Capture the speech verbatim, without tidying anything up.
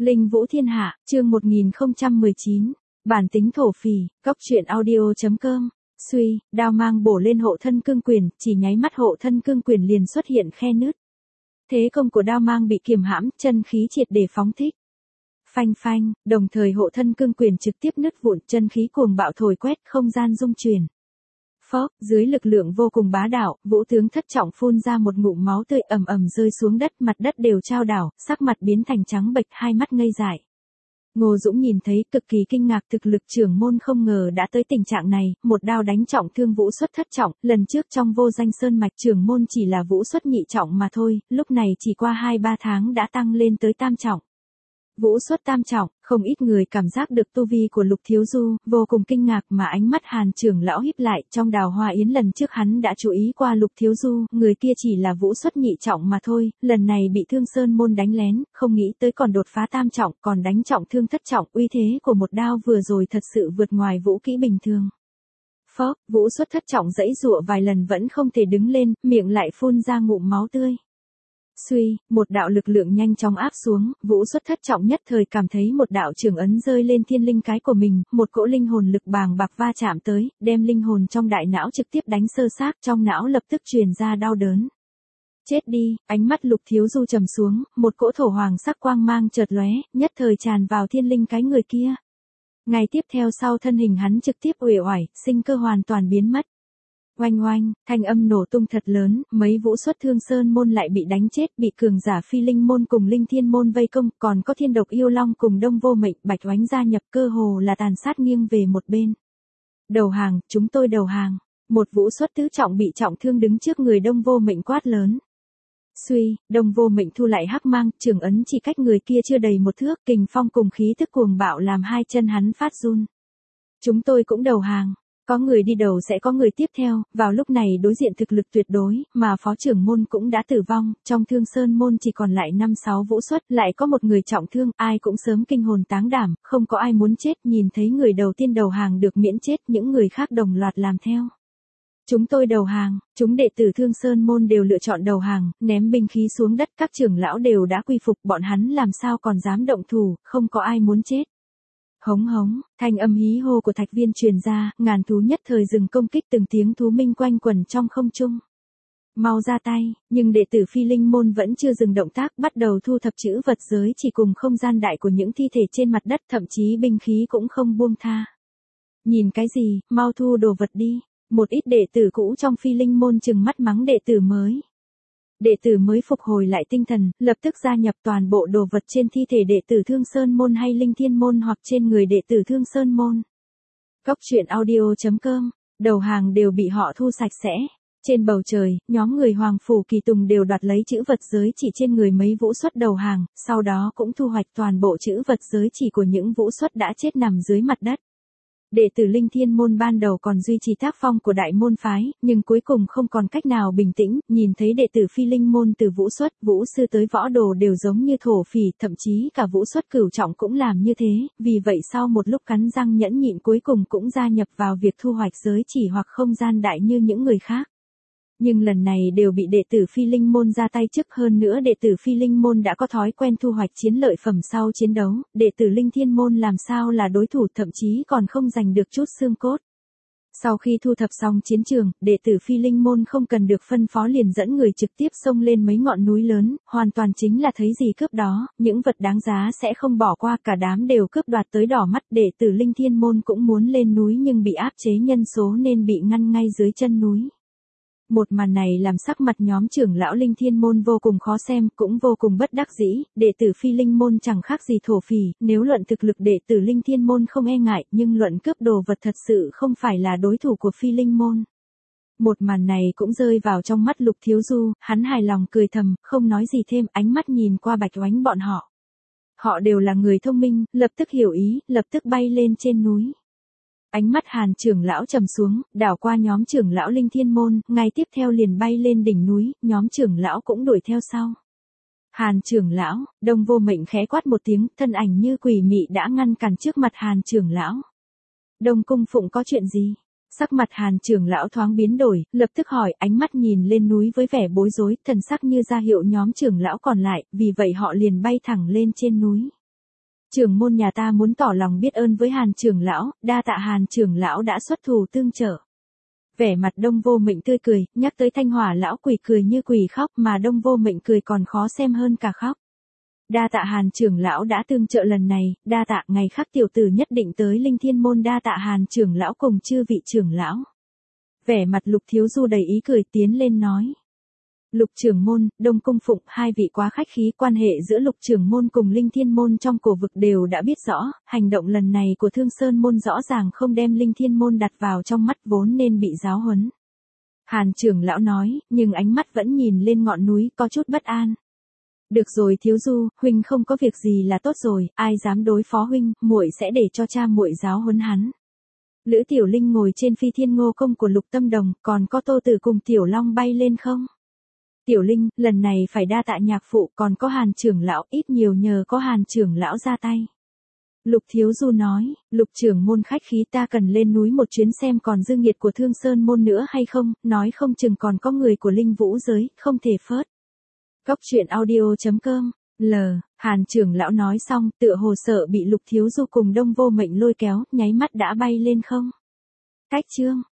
Linh Vũ Thiên Hạ, chương một nghìn không trăm mười chín. Bản tính thổ phỉ, góc truyện audio chấm com. Suy, đao mang bổ lên hộ thân cương quyền, chỉ nháy mắt hộ thân cương quyền liền xuất hiện khe nứt. Thế công của đao mang bị kiềm hãm, chân khí triệt để phóng thích. Phanh phanh, đồng thời hộ thân cương quyền trực tiếp nứt vụn, chân khí cuồng bạo thổi quét, không gian rung chuyển. Phốc, dưới lực lượng vô cùng bá đạo, Vũ tướng thất trọng phun ra một ngụm máu tươi ầm ầm rơi xuống đất, mặt đất đều chao đảo, sắc mặt biến thành trắng bệch, hai mắt ngây dại. Ngô Dũng nhìn thấy cực kỳ kinh ngạc, thực lực trưởng môn không ngờ đã tới tình trạng này, một đao đánh trọng thương Vũ xuất thất trọng, lần trước trong vô danh sơn mạch trưởng môn chỉ là Vũ xuất nhị trọng mà thôi, lúc này chỉ qua hai ba tháng đã tăng lên tới tam trọng. Vũ xuất tam trọng, không ít người cảm giác được tu vi của Lục Thiếu Du, vô cùng kinh ngạc mà ánh mắt Hàn trưởng lão híp lại, trong Đào Hoa Yến lần trước hắn đã chú ý qua Lục Thiếu Du, người kia chỉ là Vũ xuất nhị trọng mà thôi, lần này bị Thương Sơn môn đánh lén, không nghĩ tới còn đột phá tam trọng, còn đánh trọng thương thất trọng, uy thế của một đao vừa rồi thật sự vượt ngoài vũ kỹ bình thường. Phốc, Vũ xuất thất trọng giãy giụa vài lần vẫn không thể đứng lên, miệng lại phun ra ngụm máu tươi. Suy, một đạo lực lượng nhanh chóng áp xuống, Vũ xuất thất trọng nhất thời cảm thấy một đạo trường ấn rơi lên thiên linh cái của mình, một cỗ linh hồn lực bàng bạc va chạm tới, đem linh hồn trong đại não trực tiếp đánh sơ xác, trong não lập tức truyền ra đau đớn. Chết đi, ánh mắt Lục Thiếu Du trầm xuống, một cỗ thổ hoàng sắc quang mang chợt lóe, nhất thời tràn vào thiên linh cái người kia. Ngày tiếp theo sau thân hình hắn trực tiếp uể oải, sinh cơ hoàn toàn biến mất. Oanh oanh, thanh âm nổ tung thật lớn, mấy Vũ xuất Thương Sơn môn lại bị đánh chết, bị cường giả Phi Linh môn cùng Linh Thiên môn vây công, còn có Thiên Độc Yêu Long cùng Đông Vô Mệnh, Bạch Oánh gia nhập, cơ hồ là tàn sát nghiêng về một bên. Đầu hàng, chúng tôi đầu hàng. Một Vũ xuất tứ trọng bị trọng thương đứng trước người Đông Vô Mệnh quát lớn. Suy, Đông Vô Mệnh thu lại hắc mang, trường ấn chỉ cách người kia chưa đầy một thước, kình phong cùng khí tức cuồng bạo làm hai chân hắn phát run. Chúng tôi cũng đầu hàng. Có người đi đầu sẽ có người tiếp theo, vào lúc này đối diện thực lực tuyệt đối, mà phó trưởng môn cũng đã tử vong, trong Thương Sơn môn chỉ còn lại năm sáu Vũ xuất, lại có một người trọng thương, ai cũng sớm kinh hồn táng đảm, không có ai muốn chết, nhìn thấy người đầu tiên đầu hàng được miễn chết, những người khác đồng loạt làm theo. Chúng tôi đầu hàng, chúng đệ tử Thương Sơn môn đều lựa chọn đầu hàng, ném binh khí xuống đất, các trưởng lão đều đã quy phục, bọn hắn làm sao còn dám động thủ, không có ai muốn chết. Hống hống, thanh âm hí hô của Thạch Viên truyền ra, ngàn thú nhất thời dừng công kích, từng tiếng thú minh quanh quẩn trong không trung. Mau ra tay, nhưng đệ tử Phi Linh môn vẫn chưa dừng động tác, bắt đầu thu thập chữ vật giới chỉ cùng không gian đại của những thi thể trên mặt đất, thậm chí binh khí cũng không buông tha. Nhìn cái gì, mau thu đồ vật đi. Một ít đệ tử cũ trong Phi Linh môn trừng mắt mắng đệ tử mới. Đệ tử mới phục hồi lại tinh thần, lập tức gia nhập, toàn bộ đồ vật trên thi thể đệ tử Thương Sơn môn hay Linh Thiên môn hoặc trên người đệ tử Thương Sơn môn. Góc truyện audio chấm com, đầu hàng đều bị họ thu sạch sẽ. Trên bầu trời, nhóm người Hoàng Phủ Kỳ Tùng đều đoạt lấy chữ vật giới chỉ trên người mấy Vũ xuất đầu hàng, sau đó cũng thu hoạch toàn bộ chữ vật giới chỉ của những Vũ xuất đã chết nằm dưới mặt đất. Đệ tử Linh Thiên môn ban đầu còn duy trì tác phong của đại môn phái, nhưng cuối cùng không còn cách nào bình tĩnh, nhìn thấy đệ tử Phi Linh môn từ Vũ xuất, Vũ sư tới võ đồ đều giống như thổ phỉ, thậm chí cả Vũ xuất cửu trọng cũng làm như thế, vì vậy sau một lúc cắn răng nhẫn nhịn cuối cùng cũng gia nhập vào việc thu hoạch giới chỉ hoặc không gian đại như những người khác. Nhưng lần này đều bị đệ tử Phi Linh môn ra tay trước, hơn nữa đệ tử Phi Linh môn đã có thói quen thu hoạch chiến lợi phẩm sau chiến đấu, đệ tử Linh Thiên môn làm sao là đối thủ, thậm chí còn không giành được chút xương cốt. Sau khi thu thập xong chiến trường, đệ tử Phi Linh môn không cần được phân phó liền dẫn người trực tiếp xông lên mấy ngọn núi lớn, hoàn toàn chính là thấy gì cướp đó, những vật đáng giá sẽ không bỏ qua, cả đám đều cướp đoạt tới đỏ mắt. Đệ tử Linh Thiên môn cũng muốn lên núi nhưng bị áp chế nhân số nên bị ngăn ngay dưới chân núi. Một màn này làm sắc mặt nhóm trưởng lão Linh Thiên môn vô cùng khó xem, cũng vô cùng bất đắc dĩ, đệ tử Phi Linh môn chẳng khác gì thổ phỉ, nếu luận thực lực đệ tử Linh Thiên môn không e ngại, nhưng luận cướp đồ vật thật sự không phải là đối thủ của Phi Linh môn. Một màn này cũng rơi vào trong mắt Lục Thiếu Du, hắn hài lòng cười thầm, không nói gì thêm, ánh mắt nhìn qua Bạch Oánh bọn họ. Họ đều là người thông minh, lập tức hiểu ý, lập tức bay lên trên núi. Ánh mắt Hàn trưởng lão trầm xuống, đảo qua nhóm trưởng lão Linh Thiên môn, ngay tiếp theo liền bay lên đỉnh núi, nhóm trưởng lão cũng đuổi theo sau. Hàn trưởng lão, Đông Vô Mệnh khẽ quát một tiếng, thân ảnh như quỷ mị đã ngăn cản trước mặt Hàn trưởng lão. Đông cung phụng có chuyện gì? Sắc mặt Hàn trưởng lão thoáng biến đổi, lập tức hỏi, ánh mắt nhìn lên núi với vẻ bối rối, thần sắc như ra hiệu nhóm trưởng lão còn lại, vì vậy họ liền bay thẳng lên trên núi. Trưởng môn nhà ta muốn tỏ lòng biết ơn với Hàn trưởng lão, đa tạ Hàn trưởng lão đã xuất thủ tương trợ. Vẻ mặt Đông Vô Mệnh tươi cười, nhắc tới Thanh Hỏa lão quỷ cười như quỷ khóc mà Đông Vô Mệnh cười còn khó xem hơn cả khóc. Đa tạ Hàn trưởng lão đã tương trợ lần này, đa tạ ngày khác tiểu tử nhất định tới Linh Thiên môn, đa tạ Hàn trưởng lão cùng chư vị trưởng lão. Vẻ mặt Lục Thiếu Du đầy ý cười tiến lên nói. Lục trưởng môn, Đông Cung Phụng, hai vị quá khách khí, quan hệ giữa Lục trưởng môn cùng Linh Thiên môn trong cổ vực đều đã biết rõ, hành động lần này của Thương Sơn môn rõ ràng không đem Linh Thiên môn đặt vào trong mắt vốn nên bị giáo huấn. Hàn trưởng lão nói, nhưng ánh mắt vẫn nhìn lên ngọn núi có chút bất an. Được rồi Thiếu Du, huynh không có việc gì là tốt rồi, ai dám đối phó huynh, muội sẽ để cho cha muội giáo huấn hắn. Lữ Tiểu Linh ngồi trên phi thiên ngô công của Lục Tâm Đồng, còn có Tô Tử cùng Tiểu Long bay lên không? Tiểu Linh, lần này phải đa tạ nhạc phụ, còn có Hàn trưởng lão, ít nhiều nhờ có Hàn trưởng lão ra tay. Lục Thiếu Du nói, Lục trưởng môn khách khí, ta cần lên núi một chuyến xem còn dư nghiệt của Thương Sơn môn nữa hay không, nói không chừng còn có người của Linh Vũ giới, không thể phớt. Góc truyện audio chấm com, L, Hàn trưởng lão nói xong, tựa hồ sợ bị Lục Thiếu Du cùng Đông Vô Mệnh lôi kéo, nháy mắt đã bay lên không. Cách chương